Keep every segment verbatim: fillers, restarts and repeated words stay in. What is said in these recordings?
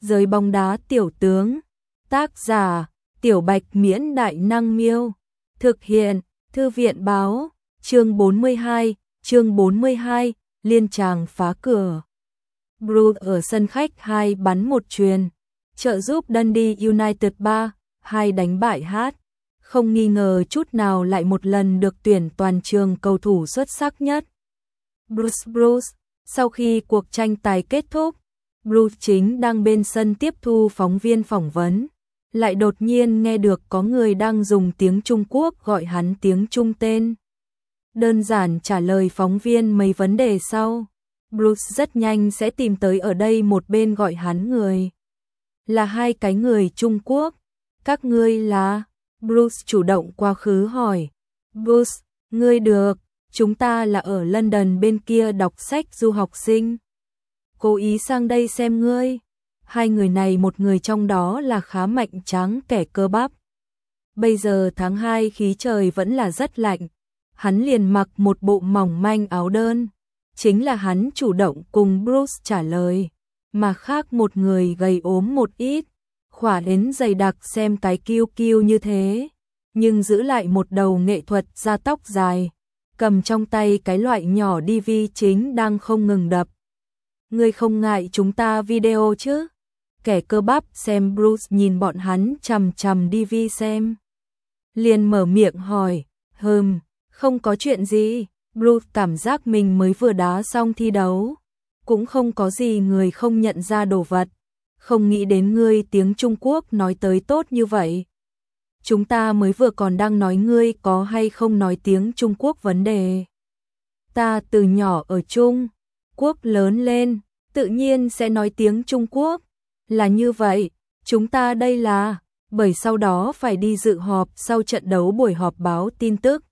Giới bóng đá tiểu tướng. Tác giả, Tiểu Bạch Miễn Đại Năng Miêu. Thực hiện, Thư viện Báo. Chương bốn mươi hai, chương bốn mươi hai, liên tràng phá cửa. Bruce ở sân khách hai bắn một chuyền, trợ giúp Dundee United ba hai đánh bại Hát. Không nghi ngờ chút nào lại một lần được tuyển toàn trường cầu thủ xuất sắc nhất. Bruce Bruce, sau khi cuộc tranh tài kết thúc, Bruce chính đang bên sân tiếp thu phóng viên phỏng vấn, lại đột nhiên nghe được có người đang dùng tiếng Trung Quốc gọi hắn tiếng Trung tên. Đơn giản trả lời phóng viên mấy vấn đề sau, Bruce rất nhanh sẽ tìm tới ở đây một bên gọi hắn người. Là hai cái người Trung Quốc. Các ngươi là? Bruce chủ động quá khứ hỏi. Bruce, ngươi được, chúng ta là ở London bên kia đọc sách du học sinh. Cố ý sang đây xem ngươi. Hai người này một người trong đó là khá mạnh tráng kẻ cơ bắp. Bây giờ tháng hai khí trời vẫn là rất lạnh. Hắn liền mặc một bộ mỏng manh áo đơn. Chính là hắn chủ động cùng Bruce trả lời. Mà khác một người gầy ốm một ít, khỏa đến dày đặc xem cái kiêu kiêu như thế, nhưng giữ lại một đầu nghệ thuật da tóc dài, cầm trong tay cái loại nhỏ đê vê chính đang không ngừng đập. Ngươi không ngại chúng ta video chứ? Kẻ cơ bắp xem Bruce nhìn bọn hắn chằm chằm đê vê xem. Liền mở miệng hỏi, hừm, không có chuyện gì. Bruce cảm giác mình mới vừa đá xong thi đấu, cũng không có gì người không nhận ra đồ vật. Không nghĩ đến ngươi tiếng Trung Quốc nói tới tốt như vậy. Chúng ta mới vừa còn đang nói ngươi có hay không nói tiếng Trung Quốc vấn đề. Ta từ nhỏ ở Trung Quốc lớn lên, tự nhiên sẽ nói tiếng Trung Quốc. Là như vậy, chúng ta đây là, bởi sau đó phải đi dự họp sau trận đấu buổi họp báo tin tức.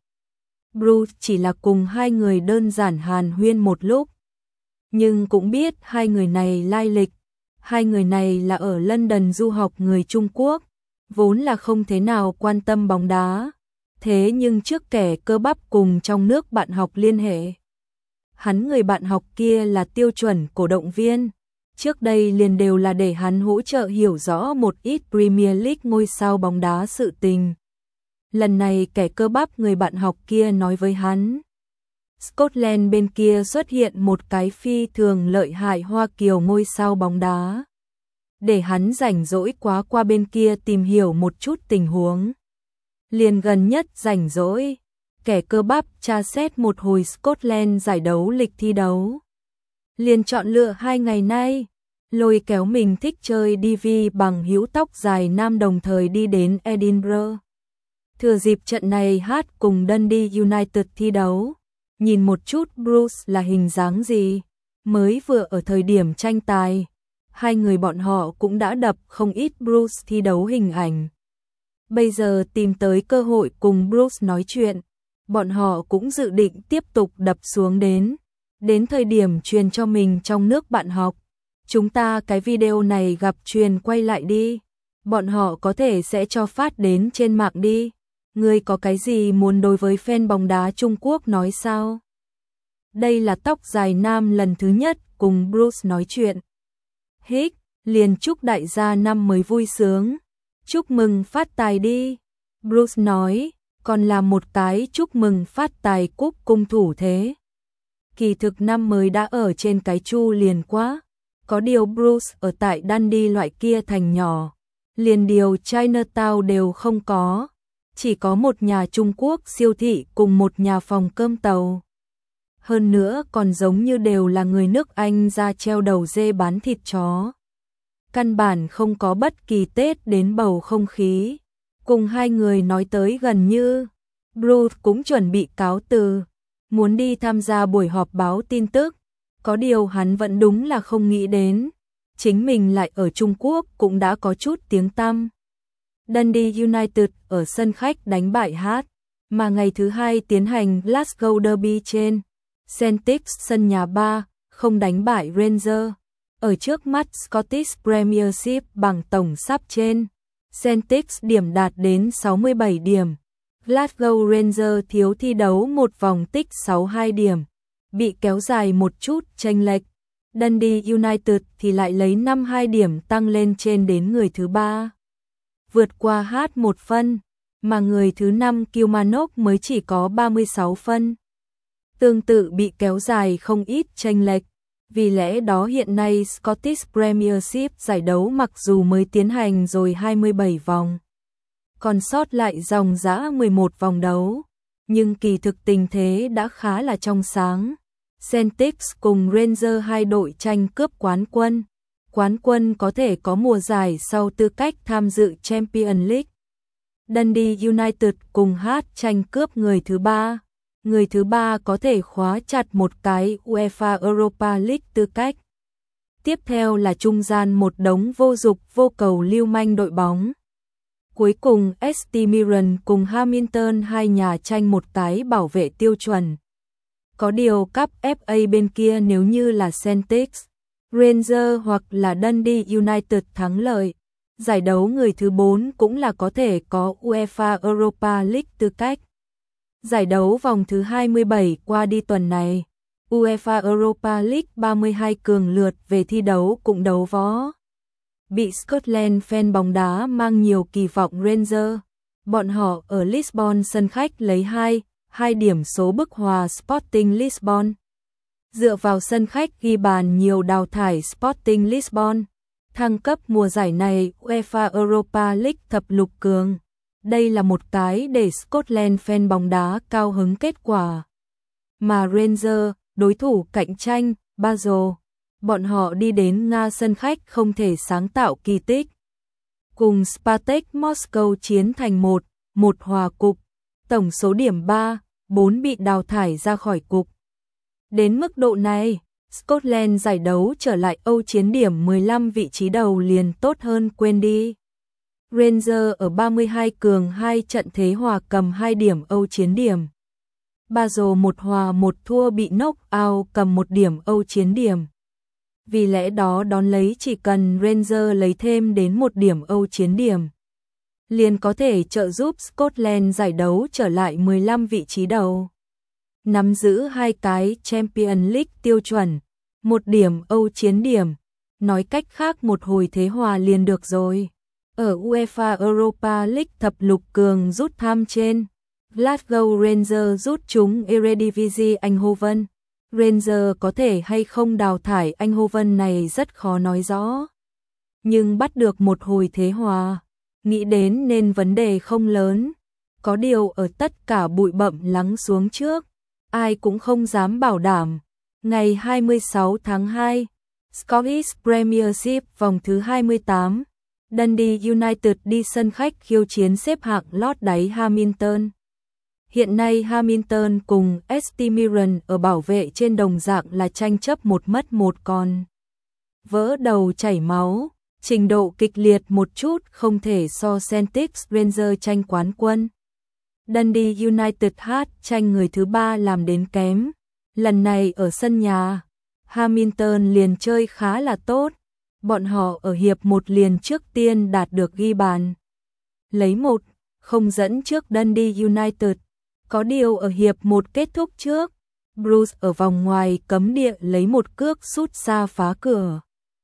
Bruce chỉ là cùng hai người đơn giản hàn huyên một lúc, nhưng cũng biết hai người này lai lịch. Hai người này là ở London du học người Trung Quốc, vốn là không thế nào quan tâm bóng đá. Thế nhưng trước kẻ cơ bắp cùng trong nước bạn học liên hệ. Hắn người bạn học kia là tiêu chuẩn cổ động viên. Trước đây liền đều là để hắn hỗ trợ hiểu rõ một ít Premier League ngôi sao bóng đá sự tình. Lần này kẻ cơ bắp người bạn học kia nói với hắn. Scotland bên kia xuất hiện một cái phi thường lợi hại Hoa Kiều ngôi sao bóng đá. Để hắn rảnh rỗi quá qua bên kia tìm hiểu một chút tình huống. Liền gần nhất rảnh rỗi, kẻ cơ bắp tra xét một hồi Scotland giải đấu lịch thi đấu. Liền chọn lựa hai ngày nay, lôi kéo mình thích chơi đê vê bằng hữu tóc dài nam đồng thời đi đến Edinburgh. Thừa dịp trận này Hát cùng Dundee United thi đấu. Nhìn một chút Bruce là hình dáng gì, mới vừa ở thời điểm tranh tài, hai người bọn họ cũng đã đập không ít Bruce thi đấu hình ảnh. Bây giờ tìm tới cơ hội cùng Bruce nói chuyện, bọn họ cũng dự định tiếp tục đập xuống đến. Đến thời điểm truyền cho mình trong nước bạn học, chúng ta cái video này gặp truyền quay lại đi, bọn họ có thể sẽ cho phát đến trên mạng đi. Ngươi có cái gì muốn đối với fan bóng đá Trung Quốc nói sao? Đây là tóc dài nam lần thứ nhất cùng Bruce nói chuyện. Hích, liền chúc đại gia năm mới vui sướng. Chúc mừng phát tài đi. Bruce nói, còn là một cái chúc mừng phát tài cúp cung thủ thế. Kỳ thực năm mới đã ở trên cái chu liền quá. Có điều Bruce ở tại Dundee loại kia thành nhỏ. Liền điều Chinatown đều không có. Chỉ có một nhà Trung Quốc siêu thị cùng một nhà phòng cơm tàu. Hơn nữa còn giống như đều là người nước Anh ra treo đầu dê bán thịt chó. Căn bản không có bất kỳ Tết đến bầu không khí. Cùng hai người nói tới gần như, Bruce cũng chuẩn bị cáo từ, muốn đi tham gia buổi họp báo tin tức. Có điều hắn vẫn đúng là không nghĩ đến, chính mình lại ở Trung Quốc cũng đã có chút tiếng tăm. Dundee United ở sân khách đánh bại Hát, mà ngày thứ hai tiến hành Glasgow Derby trên Celtic sân nhà ba không đánh bại Rangers. Ở trước mắt Scottish Premiership bảng tổng sắp trên, Celtic điểm đạt đến sáu mươi bảy điểm. Glasgow Rangers thiếu thi đấu một vòng tích sáu mươi hai điểm, bị kéo dài một chút chênh lệch. Dundee United thì lại lấy năm mươi hai điểm tăng lên trên đến người thứ ba. Vượt qua H một phân, mà người thứ năm Kilmarnock mới chỉ có ba mươi sáu phân. Tương tự bị kéo dài không ít chênh lệch. Vì lẽ đó hiện nay Scottish Premiership giải đấu mặc dù mới tiến hành rồi hai mươi bảy vòng, còn sót lại dòng dã mười một vòng đấu, nhưng kỳ thực tình thế đã khá là trong sáng. Celtic cùng Rangers hai đội tranh cướp quán quân. Quán quân có thể có mùa giải sau tư cách tham dự Champions League. Dundee United cùng H tranh cướp người thứ ba. Người thứ ba có thể khóa chặt một cái UEFA Europa League tư cách. Tiếp theo là trung gian một đống vô dục vô cầu lưu manh đội bóng. Cuối cùng ét tê Mirren cùng Hamilton hai nhà tranh một cái bảo vệ tiêu chuẩn. Có điều cúp ép a bên kia nếu như là Celtic, Rangers hoặc là Dundee United thắng lợi, giải đấu người thứ bốn cũng là có thể có UEFA Europa League tư cách. Giải đấu vòng thứ hai mươi bảy qua đi tuần này, UEFA Europa League ba mươi hai cường lượt về thi đấu cũng đấu võ. Bị Scotland fan bóng đá mang nhiều kỳ vọng Rangers, bọn họ ở Lisbon sân khách lấy hai, hai điểm số bức hòa Sporting Lisbon. Dựa vào sân khách ghi bàn nhiều đào thải Sporting Lisbon, thăng cấp mùa giải này UEFA Europa League thập lục cường. Đây là một cái để Scotland fan bóng đá cao hứng kết quả. Mà Rangers, đối thủ cạnh tranh, Basel, bọn họ đi đến Nga sân khách không thể sáng tạo kỳ tích. Cùng Spartak Moscow chiến thành một, một hòa cục, tổng số điểm ba, bốn bị đào thải ra khỏi cục. Đến mức độ này, Scotland giải đấu trở lại Âu chiến điểm mười lăm vị trí đầu liền tốt hơn quên đi. Rangers ở ba mươi hai cường hai trận thế hòa cầm hai điểm Âu chiến điểm. Basel một hòa một thua bị knock out cầm một điểm Âu chiến điểm. Vì lẽ đó đón lấy chỉ cần Rangers lấy thêm đến một điểm Âu chiến điểm, liền có thể trợ giúp Scotland giải đấu trở lại mười lăm vị trí đầu. Nắm giữ hai cái Champions League tiêu chuẩn, một điểm Âu chiến điểm, nói cách khác một hồi thế hòa liền được rồi. Ở UEFA Europa League thập lục cường rút thăm trên, Glasgow Rangers rút trúng Eredivisie Eindhoven. Rangers có thể hay không đào thải Eindhoven này rất khó nói rõ. Nhưng bắt được một hồi thế hòa, nghĩ đến nên vấn đề không lớn. Có điều ở tất cả bụi bặm lắng xuống trước, ai cũng không dám bảo đảm. Ngày hai mươi sáu tháng hai, Scottish Premiership vòng thứ hai mươi tám, Dundee United đi sân khách khiêu chiến xếp hạng lót đáy Hamilton. Hiện nay Hamilton cùng ét tê Mirren ở bảo vệ trên đồng dạng là tranh chấp một mất một còn. Vỡ đầu chảy máu, trình độ kịch liệt một chút không thể so Celtic Rangers tranh quán quân. Dundee United hát tranh người thứ ba làm đến kém. Lần này ở sân nhà, Hamilton liền chơi khá là tốt. Bọn họ ở hiệp một liền trước tiên đạt được ghi bàn. Lấy một, không dẫn trước Dundee United. Có điều ở hiệp một kết thúc trước, Bruce ở vòng ngoài cấm địa lấy một cước sút xa phá cửa,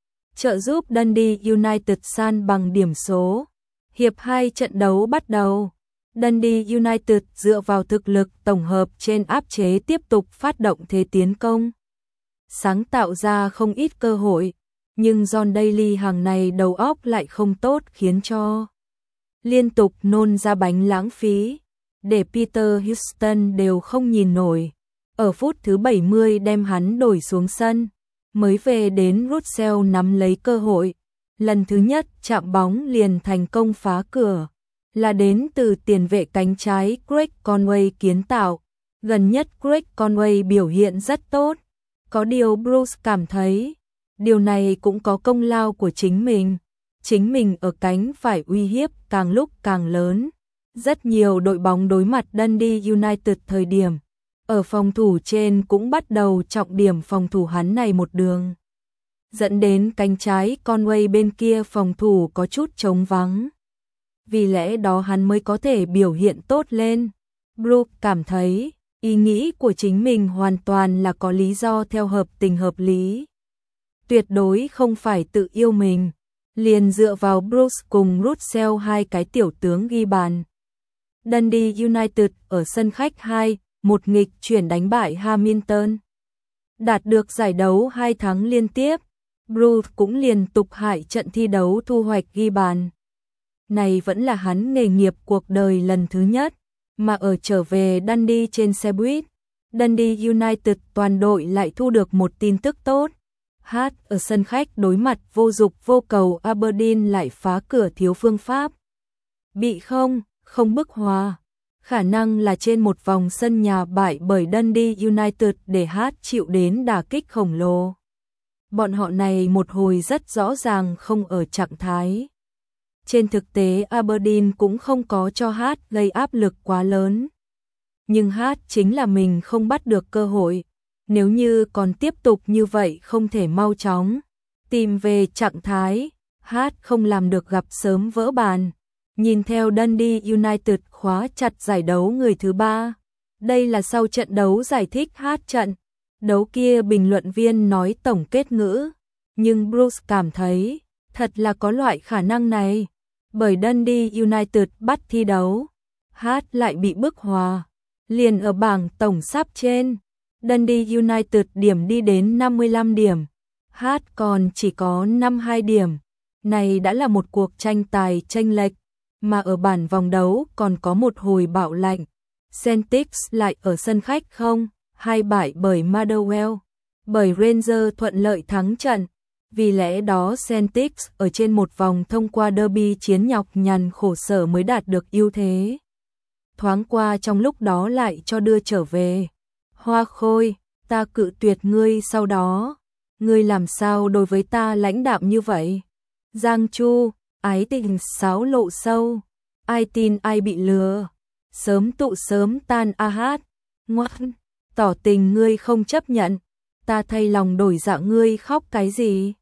trợ giúp Dundee United san bằng điểm số. Hiệp hai trận đấu bắt đầu, Dundee United dựa vào thực lực tổng hợp trên áp chế tiếp tục phát động thế tiến công, sáng tạo ra không ít cơ hội, nhưng John Daly hàng này đầu óc lại không tốt khiến cho liên tục nôn ra bánh lãng phí, để Peter Houston đều không nhìn nổi. Ở phút thứ bảy mươi đem hắn đổi xuống sân, mới về đến Russell nắm lấy cơ hội, lần thứ nhất chạm bóng liền thành công phá cửa, là đến từ tiền vệ cánh trái Craig Conway kiến tạo. Gần nhất Craig Conway biểu hiện rất tốt, có điều Bruce cảm thấy điều này cũng có công lao của chính mình. Chính mình ở cánh phải uy hiếp càng lúc càng lớn. Rất nhiều đội bóng đối mặt Dundee United thời điểm ở phòng thủ trên cũng bắt đầu trọng điểm phòng thủ hắn này một đường, dẫn đến cánh trái Conway bên kia phòng thủ có chút trống vắng. Vì lẽ đó hắn mới có thể biểu hiện tốt lên. Brooke cảm thấy ý nghĩ của chính mình hoàn toàn là có lý do theo hợp tình hợp lý. tuyệt đối không phải tự yêu mình, liền dựa vào Bruce cùng Russell hai cái tiểu tướng ghi bàn. Dundee United ở sân khách hai một nghịch chuyển đánh bại Hamilton. Đạt được giải đấu hai tháng liên tiếp, Bruce cũng liên tục hại trận thi đấu thu hoạch ghi bàn. Này vẫn là hắn nghề nghiệp cuộc đời lần thứ nhất, mà ở trở về Dundee trên xe buýt, Dundee United toàn đội lại thu được một tin tức tốt. Hát ở sân khách đối mặt vô dục vô cầu Aberdeen lại phá cửa thiếu phương pháp. Bị không, không bức hòa. Khả năng là trên một vòng sân nhà bại bởi Dundee United để Hát chịu đến đả kích khổng lồ. Bọn họ này một hồi rất rõ ràng không ở trạng thái. Trên thực tế Aberdeen cũng không có cho Hát gây áp lực quá lớn. Nhưng Hát chính là mình không bắt được cơ hội. Nếu như còn tiếp tục như vậy không thể mau chóng tìm về trạng thái, Hát không làm được gặp sớm vỡ bàn. Nhìn theo Dundee United khóa chặt giải đấu người thứ ba. Đây là sau trận đấu giải thích Hát trận. Đấu kia bình luận viên nói tổng kết ngữ. Nhưng Bruce cảm thấy, thật là có loại khả năng này. Bởi Dundee United bắt thi đấu, Hát lại bị bức hòa. Liền ở bảng tổng sắp trên, Dundee United điểm đi đến năm mươi lăm điểm. Hát còn chỉ có năm mươi hai điểm. Này đã là một cuộc tranh tài chênh lệch. Mà ở bản vòng đấu còn có một hồi bạo lạnh. Celtics lại ở sân khách không, hai bại bởi Motherwell, bởi Rangers thuận lợi thắng trận. Vì lẽ đó Celtics ở trên một vòng thông qua derby chiến nhọc nhằn khổ sở mới đạt được ưu thế. Thoáng qua trong lúc đó lại cho đưa trở về. Hoa Khôi, ta cự tuyệt ngươi sau đó. Ngươi làm sao đối với ta lãnh đạm như vậy? Giang Chu, ái tình xáo lộ sâu. Ai tin ai bị lừa. Sớm tụ sớm tan a hát. Ngoan, tỏ tình ngươi không chấp nhận. Ta thay lòng đổi dạ ngươi khóc cái gì?